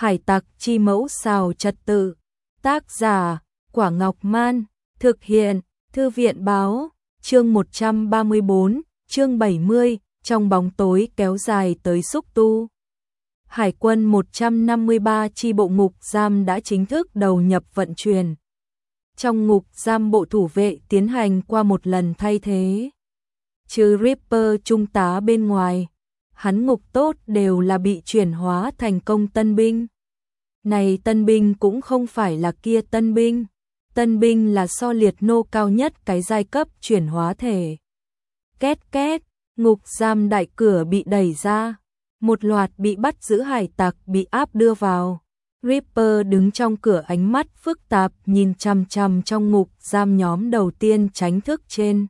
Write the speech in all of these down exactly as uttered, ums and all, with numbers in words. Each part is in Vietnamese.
Hải tặc chi mẫu xào trật tự. Tác giả, Quả Ngọc Man. Thực hiện, Thư viện Báo. Chương một trăm ba mươi bốn, chương bảy mươi, trong bóng tối kéo dài tới Xúc Tu. Hải quân một trăm năm mươi ba chi bộ ngục giam đã chính thức đầu nhập vận chuyển. Trong ngục giam, bộ thủ vệ tiến hành qua một lần thay thế. Trừ Ripper trung tá bên ngoài, hắn ngục tốt đều là bị chuyển hóa thành công tân binh. Này tân binh cũng không phải là kia tân binh. Tân binh là so liệt nô cao nhất cái giai cấp chuyển hóa thể. Két két, ngục giam đại cửa bị đẩy ra. Một loạt bị bắt giữ hải tặc bị áp đưa vào. Ripper đứng trong cửa, ánh mắt phức tạp nhìn chằm chằm trong ngục giam nhóm đầu tiên tránh thức trên.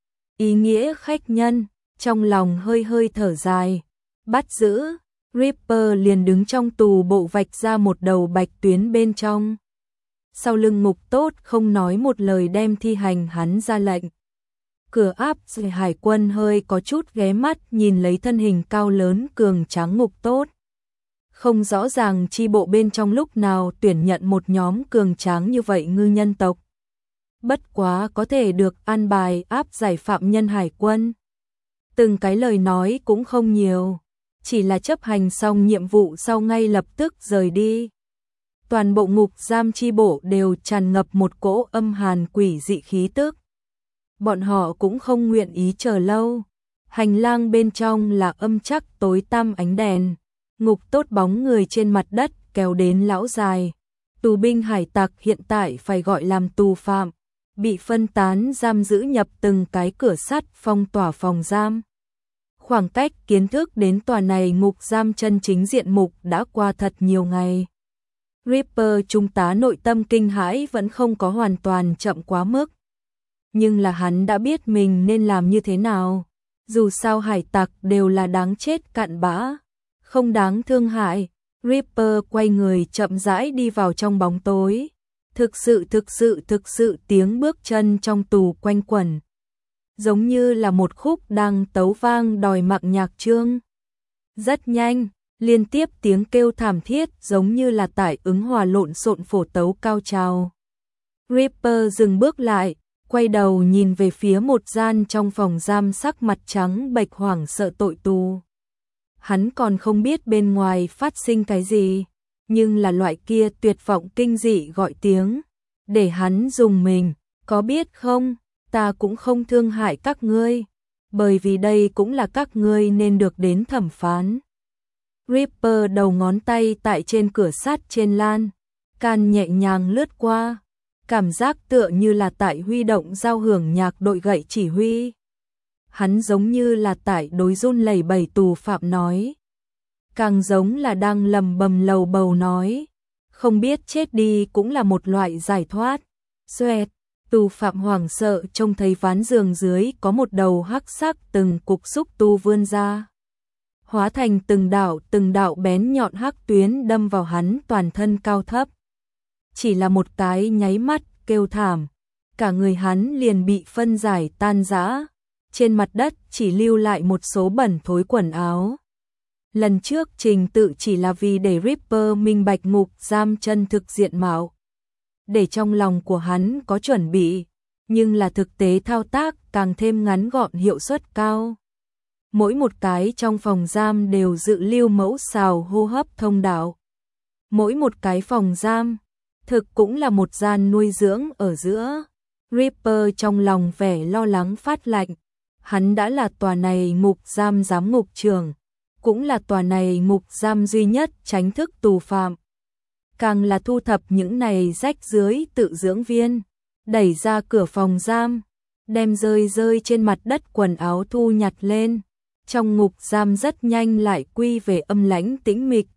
Ý nghĩa khách nhân, trong lòng hơi hơi thở dài. Bắt giữ, Ripper liền đứng trong tù bộ vạch ra một đầu bạch tuyến bên trong. Sau lưng ngục tốt không nói một lời đem thi hành hắn ra lệnh. Cửa áp rồi hải quân hơi có chút ghé mắt nhìn lấy thân hình cao lớn cường tráng ngục tốt. Không rõ ràng chi bộ bên trong lúc nào tuyển nhận một nhóm cường tráng như vậy ngư nhân tộc. Bất quá có thể được an bài áp giải phạm nhân hải quân. Từng cái lời nói cũng không nhiều, chỉ là chấp hành xong nhiệm vụ sau ngay lập tức rời đi. Toàn bộ ngục giam chi bộ đều tràn ngập một cỗ âm hàn quỷ dị khí tức. Bọn họ cũng không nguyện ý chờ lâu. Hành lang bên trong là âm chắc tối tăm ánh đèn. Ngục tốt bóng người trên mặt đất kéo đến lão dài. Tù binh hải tặc hiện tại phải gọi làm tù phạm, bị phân tán giam giữ nhập từng cái cửa sắt phong tỏa phòng giam. Khoảng cách kiến thức đến tòa này ngục giam chân chính diện mục đã qua thật nhiều ngày. Ripper trung tá nội tâm kinh hãi vẫn không có hoàn toàn chậm quá mức. Nhưng là hắn đã biết mình nên làm như thế nào. Dù sao hải tặc đều là đáng chết cặn bã, không đáng thương hại. Ripper quay người chậm rãi đi vào trong bóng tối. Thực sự thực sự thực sự tiếng bước chân trong tù quanh quẩn. Giống như là một khúc đang tấu vang đòi mạng nhạc chương. Rất nhanh, liên tiếp tiếng kêu thảm thiết giống như là tải ứng hòa lộn xộn phổ tấu cao trào. Ripper dừng bước lại, quay đầu nhìn về phía một gian trong phòng giam, sắc mặt trắng bệch hoảng sợ tội tù. Hắn còn không biết bên ngoài phát sinh cái gì, nhưng là loại kia tuyệt vọng kinh dị gọi tiếng, để hắn dùng mình. Có biết không, ta cũng không thương hại các ngươi, bởi vì đây cũng là các ngươi nên được đến thẩm phán. Ripper đầu ngón tay tại trên cửa sắt trên lan can nhẹ nhàng lướt qua, cảm giác tựa như là tại huy động giao hưởng nhạc đội gậy chỉ huy. Hắn giống như là tại đối run lẩy bẩy tù phạm nói, càng giống là đang lầm bầm lầu bầu nói, không biết chết đi cũng là một loại giải thoát. Xoẹt, tù phạm hoảng sợ trông thấy ván giường dưới có một đầu hắc sắc từng cục xúc tu vươn ra, hóa thành từng đạo từng đạo bén nhọn hắc tuyến đâm vào hắn toàn thân cao thấp. Chỉ là một cái nháy mắt kêu thảm, cả người hắn liền bị phân giải tan rã, trên mặt đất chỉ lưu lại một số bẩn thối quần áo. Lần trước trình tự chỉ là vì để Ripper minh bạch ngục giam chân thực diện mạo, để trong lòng của hắn có chuẩn bị, nhưng là thực tế thao tác càng thêm ngắn gọn, hiệu suất cao. Mỗi một cái trong phòng giam đều dự lưu mẫu xào hô hấp thông đạo. Mỗi một cái phòng giam thực cũng là một gian nuôi dưỡng ở giữa. Ripper trong lòng vẻ lo lắng phát lạnh. Hắn đã là tòa này ngục giam giám ngục trưởng, cũng là tòa này ngục giam duy nhất tránh thức tù phạm. Càng là thu thập những này rách dưới tự dưỡng viên. Đẩy ra cửa phòng giam, đem rơi rơi trên mặt đất quần áo thu nhặt lên. Trong ngục giam rất nhanh lại quy về âm lãnh tĩnh mịch.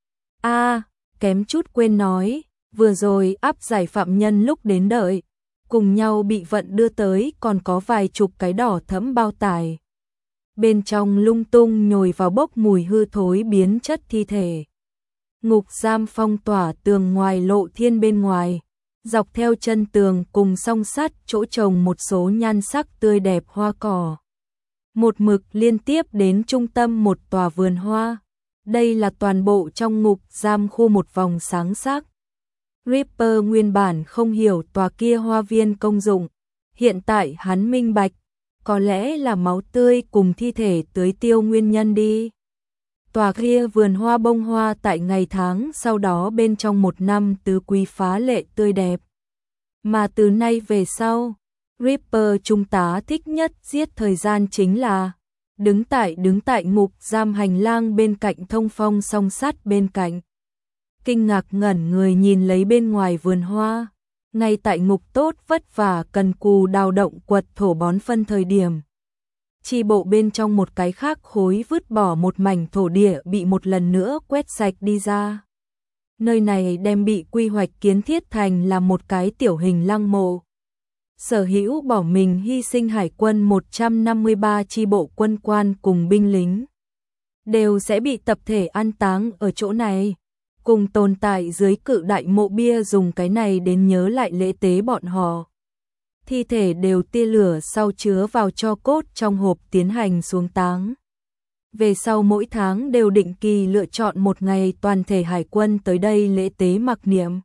A, kém chút quên nói, vừa rồi áp giải phạm nhân lúc đến đợi, cùng nhau bị vận đưa tới còn có vài chục cái đỏ thẫm bao tải. Bên trong lung tung nhồi vào bốc mùi hư thối biến chất thi thể. Ngục giam phong tỏa tường ngoài lộ thiên bên ngoài, dọc theo chân tường cùng song sắt chỗ trồng một số nhan sắc tươi đẹp hoa cỏ. Một mực liên tiếp đến trung tâm một tòa vườn hoa. Đây là toàn bộ trong ngục giam khu một vòng sáng sắc. Ripper nguyên bản không hiểu tòa kia hoa viên công dụng, hiện tại hắn minh bạch, có lẽ là máu tươi cùng thi thể tưới tiêu nguyên nhân đi. Tòa kia vườn hoa bông hoa tại ngày tháng sau đó bên trong một năm tứ quý phá lệ tươi đẹp. Mà từ nay về sau, Ripper trung tá thích nhất giết thời gian chính là đứng tại đứng tại ngục giam hành lang bên cạnh thông phong song sắt bên cạnh. Kinh ngạc ngẩn người nhìn lấy bên ngoài vườn hoa, ngay tại ngục tốt vất vả cần cù đào động quật thổ bón phân thời điểm. Chi bộ bên trong một cái khác khối vứt bỏ một mảnh thổ địa bị một lần nữa quét sạch đi ra. Nơi này đem bị quy hoạch kiến thiết thành là một cái tiểu hình lăng mộ. Sở hữu bỏ mình hy sinh hải quân một trăm năm mươi ba chi bộ quân quan cùng binh lính đều sẽ bị tập thể an táng ở chỗ này, cùng tồn tại dưới cự đại mộ bia dùng cái này đến nhớ lại lễ tế bọn họ. Thi thể đều tia lửa sau chứa vào tro cốt trong hộp tiến hành xuống táng. Về sau mỗi tháng đều định kỳ lựa chọn một ngày toàn thể hải quân tới đây lễ tế mặc niệm.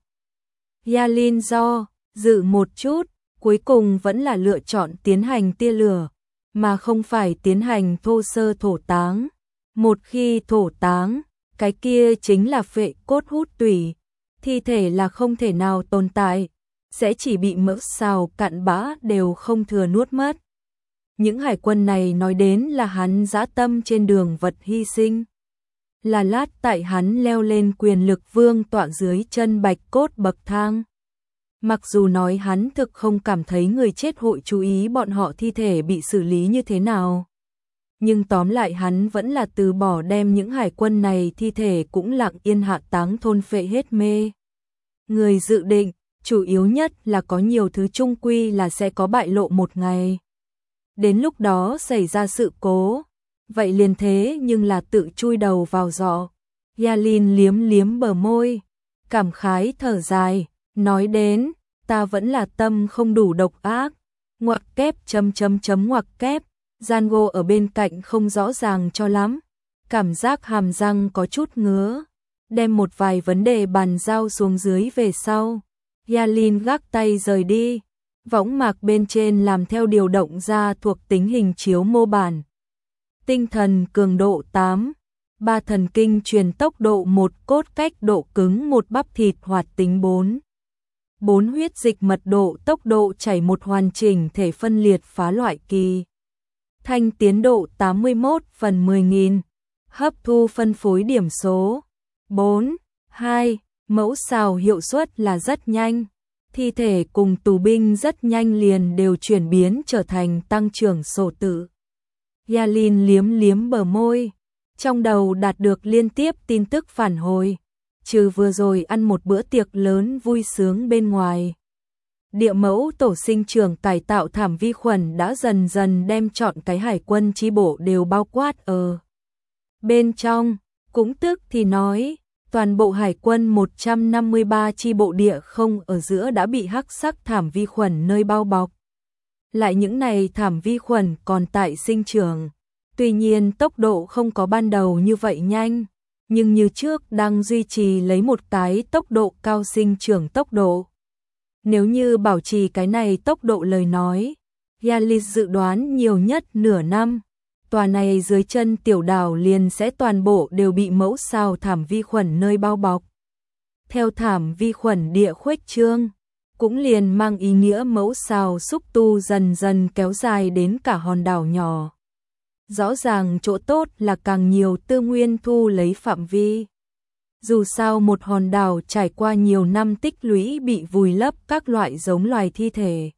Yalin do dự một chút, cuối cùng vẫn là lựa chọn tiến hành tia lửa, mà không phải tiến hành thô sơ thổ táng. Một khi thổ táng, cái kia chính là phệ cốt hút tủy, thi thể là không thể nào tồn tại, sẽ chỉ bị mỡ xào cặn bã đều không thừa nuốt mất. Những hải quân này nói đến là hắn dã tâm trên đường vật hy sinh. Là lát tại hắn leo lên quyền lực vương tọa dưới chân bạch cốt bậc thang. Mặc dù nói hắn thực không cảm thấy người chết hội chú ý bọn họ thi thể bị xử lý như thế nào. Nhưng tóm lại hắn vẫn là từ bỏ đem những hải quân này thi thể cũng lặng yên hạ táng thôn phệ hết mê. Người dự định, chủ yếu nhất là có nhiều thứ chung quy là sẽ có bại lộ một ngày. Đến lúc đó xảy ra sự cố, vậy liền thế nhưng là tự chui đầu vào giỏ. Yalin liếm liếm bờ môi, cảm khái thở dài, nói đến, ta vẫn là tâm không đủ độc ác, ngoặc kép chấm chấm chấm ngoặc kép, Django ở bên cạnh không rõ ràng cho lắm, cảm giác hàm răng có chút ngứa, đem một vài vấn đề bàn giao xuống dưới về sau. Yalin gác tay rời đi, võng mạc bên trên làm theo điều động ra thuộc tính hình chiếu mô bản. Tinh thần cường độ tám, ba thần kinh truyền tốc độ một, cốt cách độ cứng một, bắp thịt hoạt tính bốn. bốn huyết dịch mật độ tốc độ chảy một, hoàn chỉnh thể phân liệt phá loại kỳ. Thanh tiến độ tám mươi mốt phần mười nghìn, hấp thu phân phối điểm số bốn, hai, mẫu xào hiệu suất là rất nhanh. Thi thể cùng tù binh rất nhanh liền đều chuyển biến trở thành tăng trưởng sổ tự. Yalin liếm liếm bờ môi, trong đầu đạt được liên tiếp tin tức phản hồi, trừ vừa rồi ăn một bữa tiệc lớn vui sướng bên ngoài. Địa mẫu tổ sinh trưởng cải tạo thảm vi khuẩn đã dần dần đem chọn cái hải quân chi bộ đều bao quát ở bên trong, cũng tức thì nói, toàn bộ hải quân một trăm năm mươi ba chi bộ địa không ở giữa đã bị hắc sắc thảm vi khuẩn nơi bao bọc. Lại những này thảm vi khuẩn còn tại sinh trưởng, tuy nhiên tốc độ không có ban đầu như vậy nhanh, nhưng như trước đang duy trì lấy một cái tốc độ cao sinh trưởng tốc độ. Nếu như bảo trì cái này tốc độ lời nói, Yalin dự đoán nhiều nhất nửa năm, tòa này dưới chân tiểu đảo liền sẽ toàn bộ đều bị mẫu sao thảm vi khuẩn nơi bao bọc. Theo thảm vi khuẩn địa khuếch trương, cũng liền mang ý nghĩa mẫu sao xúc tu dần dần kéo dài đến cả hòn đảo nhỏ. Rõ ràng chỗ tốt là càng nhiều tư nguyên thu lấy phạm vi. Dù sao một hòn đảo trải qua nhiều năm tích lũy bị vùi lấp các loại giống loài thi thể.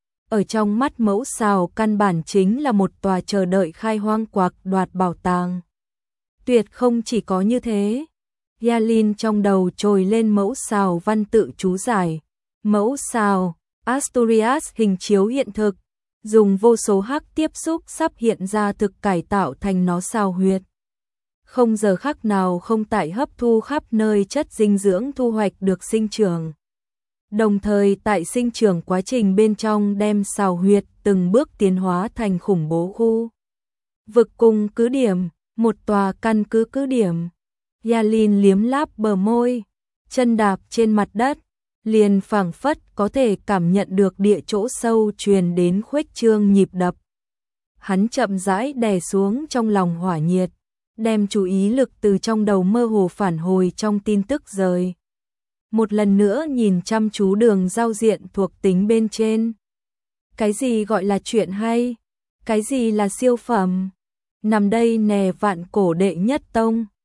Ở trong mắt mẫu sao căn bản chính là một tòa chờ đợi khai hoang quạc đoạt bảo tàng. Tuyệt không chỉ có như thế. Yalin trong đầu trồi lên mẫu sao văn tự chú giải. Mẫu sao, Asturias hình chiếu hiện thực. Dùng vô số hắc tiếp xúc sắp hiện ra thực cải tạo thành nó sao huyệt. Không giờ khắc nào không tại hấp thu khắp nơi chất dinh dưỡng thu hoạch được sinh trưởng. Đồng thời tại sinh trưởng quá trình bên trong đem sao huyệt từng bước tiến hóa thành khủng bố khu vực cùng cứ điểm, một tòa căn cứ cứ điểm. Yalin liếm láp bờ môi, chân đạp trên mặt đất, liền phảng phất có thể cảm nhận được địa chỗ sâu truyền đến khuếch trương nhịp đập. Hắn chậm rãi đè xuống trong lòng hỏa nhiệt, đem chú ý lực từ trong đầu mơ hồ phản hồi trong tin tức rời. Một lần nữa nhìn chăm chú đường giao diện thuộc tính bên trên. Cái gì gọi là chuyện hay? Cái gì là siêu phẩm? Nằm đây nè vạn cổ đệ nhất tông.